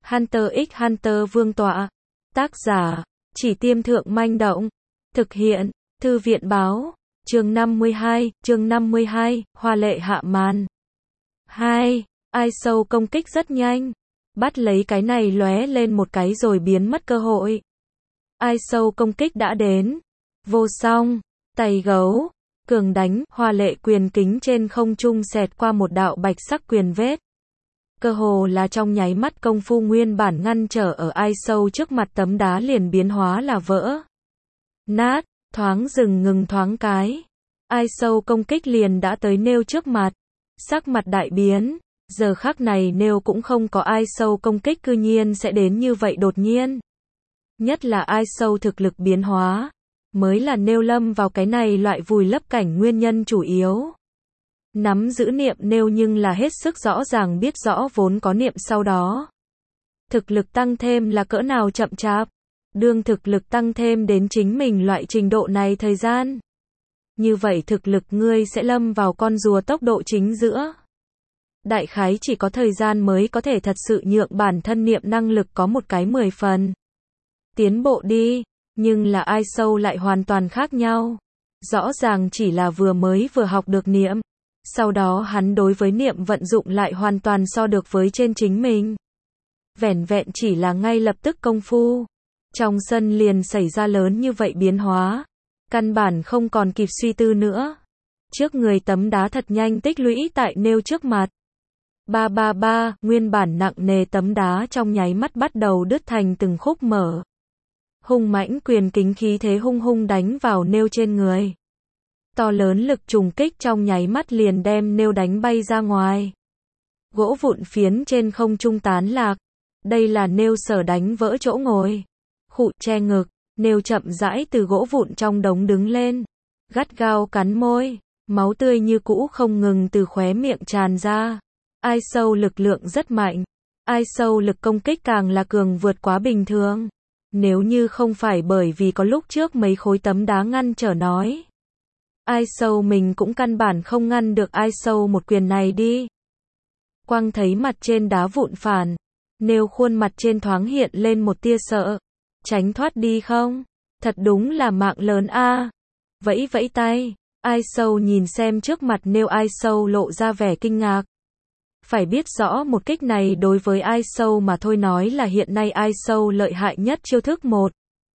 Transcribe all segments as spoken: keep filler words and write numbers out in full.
Hunter x Hunter vương tọa. Tác giả, Chỉ Tiêm Thượng Manh Động. Thực hiện, Thư viện báo. Chương năm mươi hai, chương năm mươi hai, hoa lệ hạ màn. hai. Ai sâu công kích rất nhanh. Bắt lấy cái này lóe lên một cái rồi biến mất cơ hội. Ai sâu công kích đã đến. Vô song, tay gấu, cường đánh, hoa lệ quyền kính trên không trung xẹt qua một đạo bạch sắc quyền vết. Cơ hồ là trong nháy mắt công phu nguyên bản ngăn trở ở ai sâu trước mặt tấm đá liền biến hóa là vỡ nát, thoáng dừng ngừng thoáng cái. Ai sâu công kích liền đã tới Nêu trước mặt. Sắc mặt đại biến, giờ khắc này Nêu cũng không có ai sâu công kích cư nhiên sẽ đến như vậy đột nhiên. Nhất là ai sâu thực lực biến hóa, mới là Nêu lâm vào cái này loại vùi lấp cảnh nguyên nhân chủ yếu. Nắm giữ niệm Nêu nhưng là hết sức rõ ràng biết rõ vốn có niệm sau đó. Thực lực tăng thêm là cỡ nào chậm chạp. Đương thực lực tăng thêm đến chính mình loại trình độ này thời gian. Như vậy thực lực ngươi sẽ lâm vào con rùa tốc độ chính giữa. Đại khái chỉ có thời gian mới có thể thật sự nhượng bản thân niệm năng lực có một cái mười phần. Tiến bộ đi, nhưng là ai sâu lại hoàn toàn khác nhau. Rõ ràng chỉ là vừa mới vừa học được niệm. Sau đó hắn đối với niệm vận dụng lại hoàn toàn so được với trên chính mình. Vẻn vẹn chỉ là ngay lập tức công phu. Trong sân liền xảy ra lớn như vậy biến hóa. Căn bản không còn kịp suy tư nữa. Trước người tấm đá thật nhanh tích lũy tại Nêu trước mặt. Ba ba ba, nguyên bản nặng nề tấm đá trong nháy mắt bắt đầu đứt thành từng khúc mở. Hung mãnh quyền kính khí thế hung hung đánh vào Nêu trên người. To lớn lực trùng kích trong nháy mắt liền đem Nêu đánh bay ra ngoài. Gỗ vụn phiến trên không trung tán lạc. Đây là Nêu sở đánh vỡ chỗ ngồi. Khụ che ngực, Nêu chậm rãi từ gỗ vụn trong đống đứng lên. Gắt gao cắn môi, máu tươi như cũ không ngừng từ khóe miệng tràn ra. Ai sâu lực lượng rất mạnh. Ai sâu lực công kích càng là cường vượt quá bình thường. Nếu như không phải bởi vì có lúc trước mấy khối tấm đá ngăn trở nói. Ai sâu mình cũng căn bản không ngăn được ai sâu một quyền này đi. Quang thấy mặt trên đá vụn phản. Nêu khuôn mặt trên thoáng hiện lên một tia sợ. Tránh thoát đi không? Thật đúng là mạng lớn a. Vẫy vẫy tay. Ai sâu nhìn xem trước mặt Nêu ai sâu lộ ra vẻ kinh ngạc. Phải biết rõ một kích này đối với ai sâu mà thôi nói là hiện nay ai sâu lợi hại nhất chiêu thức một.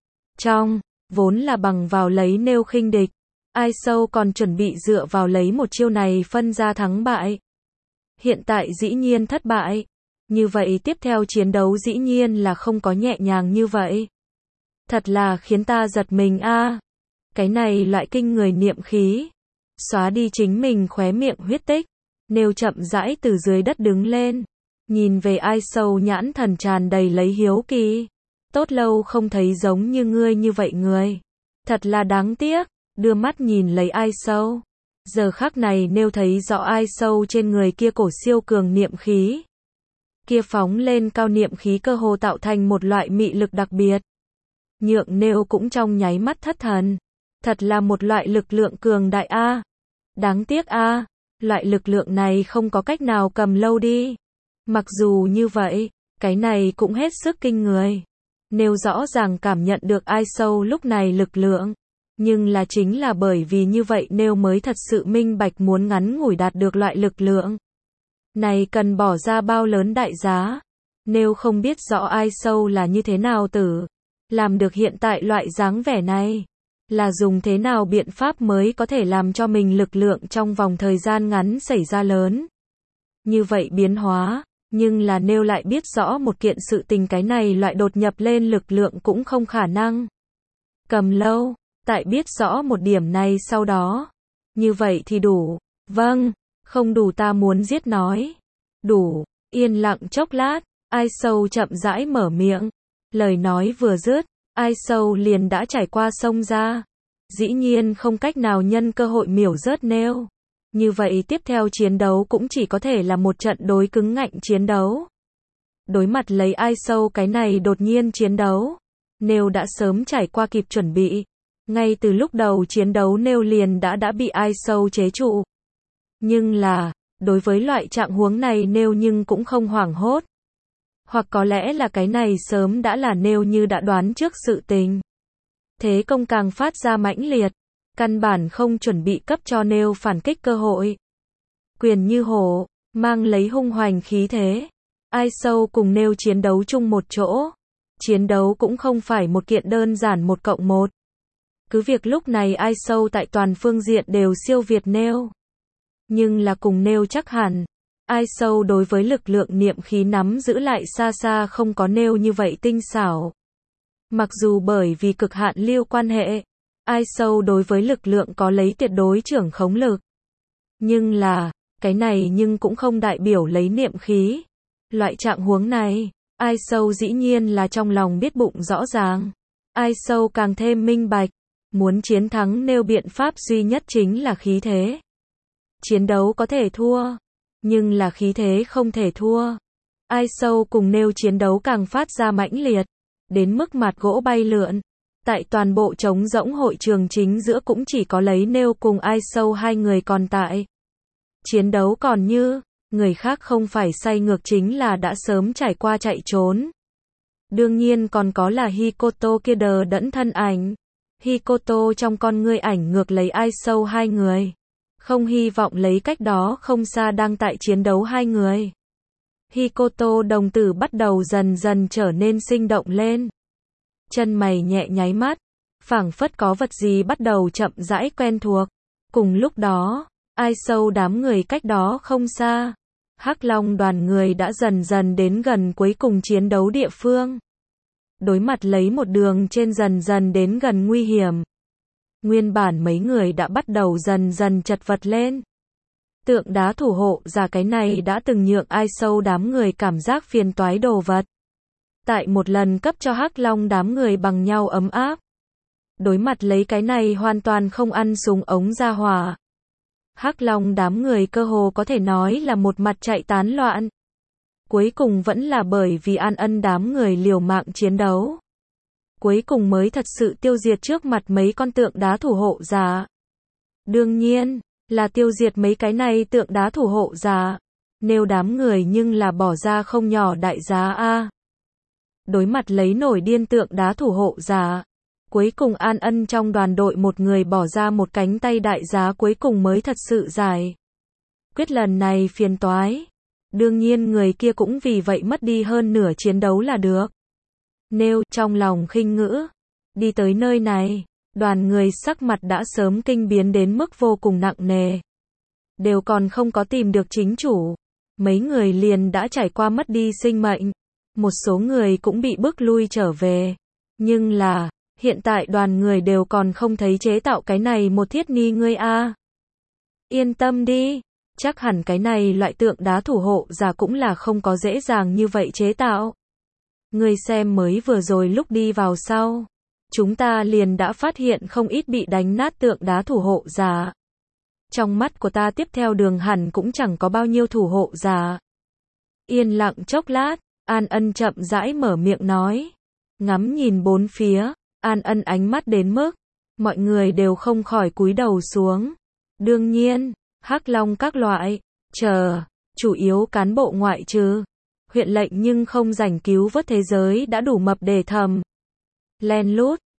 Trong, vốn là bằng vào lấy Nêu khinh địch. Ai sâu còn chuẩn bị dựa vào lấy một chiêu này phân ra thắng bại. Hiện tại dĩ nhiên thất bại. Như vậy tiếp theo chiến đấu dĩ nhiên là không có nhẹ nhàng như vậy. Thật là khiến ta giật mình a. À. Cái này loại kinh người niệm khí. Xóa đi chính mình khóe miệng huyết tích. Nêu chậm rãi từ dưới đất đứng lên. Nhìn về ai sâu nhãn thần tràn đầy lấy hiếu kỳ. Tốt lâu không thấy giống như ngươi như vậy người. Thật là đáng tiếc. Đưa mắt nhìn lấy ai sâu. Giờ khắc này Nêu thấy rõ ai sâu trên người kia cổ siêu cường niệm khí. Kia phóng lên cao niệm khí cơ hồ tạo thành một loại mị lực đặc biệt. Nhượng Nêu cũng trong nháy mắt thất thần. Thật là một loại lực lượng cường đại a. À. Đáng tiếc a, à. Loại lực lượng này không có cách nào cầm lâu đi. Mặc dù như vậy, cái này cũng hết sức kinh người. Nêu rõ ràng cảm nhận được ai sâu lúc này lực lượng. Nhưng là chính là bởi vì như vậy Nêu mới thật sự minh bạch muốn ngắn ngủi đạt được loại lực lượng này cần bỏ ra bao lớn đại giá. Nêu không biết rõ ai sâu là như thế nào tử. Làm được hiện tại loại dáng vẻ này. Là dùng thế nào biện pháp mới có thể làm cho mình lực lượng trong vòng thời gian ngắn xảy ra lớn. Như vậy biến hóa. Nhưng là Nêu lại biết rõ một kiện sự tình cái này loại đột nhập lên lực lượng cũng không khả năng cầm lâu. Tại biết rõ một điểm này sau đó. Như vậy thì đủ. Vâng. Không đủ ta muốn giết nói. Đủ. Yên lặng chốc lát. Ai sâu chậm rãi mở miệng. Lời nói vừa dứt. Ai sâu liền đã trải qua sông ra. Dĩ nhiên không cách nào nhân cơ hội miểu rớt Nêu. Như vậy tiếp theo chiến đấu cũng chỉ có thể là một trận đối cứng ngạnh chiến đấu. Đối mặt lấy ai sâu cái này đột nhiên chiến đấu. Nêu đã sớm trải qua kịp chuẩn bị. Ngay từ lúc đầu chiến đấu Nêu liền đã đã bị ai sâu chế trụ. Nhưng là, đối với loại trạng huống này Nêu nhưng cũng không hoảng hốt. Hoặc có lẽ là cái này sớm đã là nêu như đã đoán trước sự tình. Thế công càng phát ra mãnh liệt, căn bản không chuẩn bị cấp cho nêu phản kích cơ hội. Quyền như hổ, mang lấy hung hoành khí thế. Ai Sâu cùng nêu chiến đấu chung một chỗ. Chiến đấu cũng không phải một kiện đơn giản một cộng một. Cứ việc lúc này Ai Sâu tại toàn phương diện đều siêu việt nêu. Nhưng là cùng nêu chắc hẳn. Ai Sâu đối với lực lượng niệm khí nắm giữ lại xa xa không có nêu như vậy tinh xảo. Mặc dù bởi vì cực hạn lưu quan hệ, Ai Sâu đối với lực lượng có lấy tuyệt đối trưởng khống lực. Nhưng là, cái này nhưng cũng không đại biểu lấy niệm khí. Loại trạng huống này, Ai Sâu dĩ nhiên là trong lòng biết bụng rõ ràng. Ai Sâu càng thêm minh bạch, muốn chiến thắng nêu biện pháp duy nhất chính là khí thế. Chiến đấu có thể thua, nhưng là khí thế không thể thua. Ai Sâu cùng nêu chiến đấu càng phát ra mãnh liệt, đến mức mặt gỗ bay lượn. Tại toàn bộ trống rỗng hội trường chính giữa cũng chỉ có lấy nêu cùng Ai Sâu hai người còn tại. Chiến đấu còn như, người khác không phải say ngược chính là đã sớm trải qua chạy trốn. Đương nhiên còn có là Hikoto kia đờ đẫn thân ảnh. Hikoto trong con ngươi ảnh ngược lấy Ai Sâu hai người. Không hy vọng lấy cách đó không xa đang tại chiến đấu hai người. Hikoto đồng tử bắt đầu dần dần trở nên sinh động lên. Chân mày nhẹ nháy mắt, phảng phất có vật gì bắt đầu chậm rãi quen thuộc. Cùng lúc đó, Ai Sâu đám người cách đó không xa. Hắc Long đoàn người đã dần dần đến gần cuối cùng chiến đấu địa phương. Đối mặt lấy một đường trên dần dần đến gần nguy hiểm. Nguyên bản mấy người đã bắt đầu dần dần chật vật lên. Tượng đá thủ hộ giả cái này đã từng nhượng Ai Sâu đám người cảm giác phiền toái đồ vật. Tại một lần cấp cho Hắc Long đám người bằng nhau ấm áp. Đối mặt lấy cái này hoàn toàn không ăn súng ống ra hỏa. Hắc Long đám người cơ hồ có thể nói là một mặt chạy tán loạn. Cuối cùng vẫn là bởi vì An Ân đám người liều mạng chiến đấu. Cuối cùng mới thật sự tiêu diệt trước mặt mấy con tượng đá thủ hộ giả. Đương nhiên, là tiêu diệt mấy cái này tượng đá thủ hộ giả. Nếu đám người nhưng là bỏ ra không nhỏ đại giá a. Đối mặt lấy nổi điên tượng đá thủ hộ giả. Cuối cùng An Ân trong đoàn đội một người bỏ ra một cánh tay đại giá cuối cùng mới thật sự giải quyết lần này phiền toái. Đương nhiên người kia cũng vì vậy mất đi hơn nửa chiến đấu là được. Nếu trong lòng khinh ngữ, đi tới nơi này, đoàn người sắc mặt đã sớm kinh biến đến mức vô cùng nặng nề. Đều còn không có tìm được chính chủ. Mấy người liền đã trải qua mất đi sinh mệnh. Một số người cũng bị bức lui trở về. Nhưng là, hiện tại đoàn người đều còn không thấy chế tạo cái này một thiết ni ngươi a. Yên tâm đi, chắc hẳn cái này loại tượng đá thủ hộ giả cũng là không có dễ dàng như vậy chế tạo. Ngươi xem mới vừa rồi lúc đi vào sau, chúng ta liền đã phát hiện không ít bị đánh nát tượng đá thủ hộ giả. Trong mắt của ta tiếp theo đường hẳn cũng chẳng có bao nhiêu thủ hộ giả. Yên lặng chốc lát, An Ân chậm rãi mở miệng nói. Ngắm nhìn bốn phía, An Ân ánh mắt đến mức, mọi người đều không khỏi cúi đầu xuống. Đương nhiên, Hắc Long các loại, chờ, chủ yếu cán bộ ngoại trừ. Huyện lệnh nhưng không rảnh cứu vớt thế giới đã đủ mập để thầm. Len lút,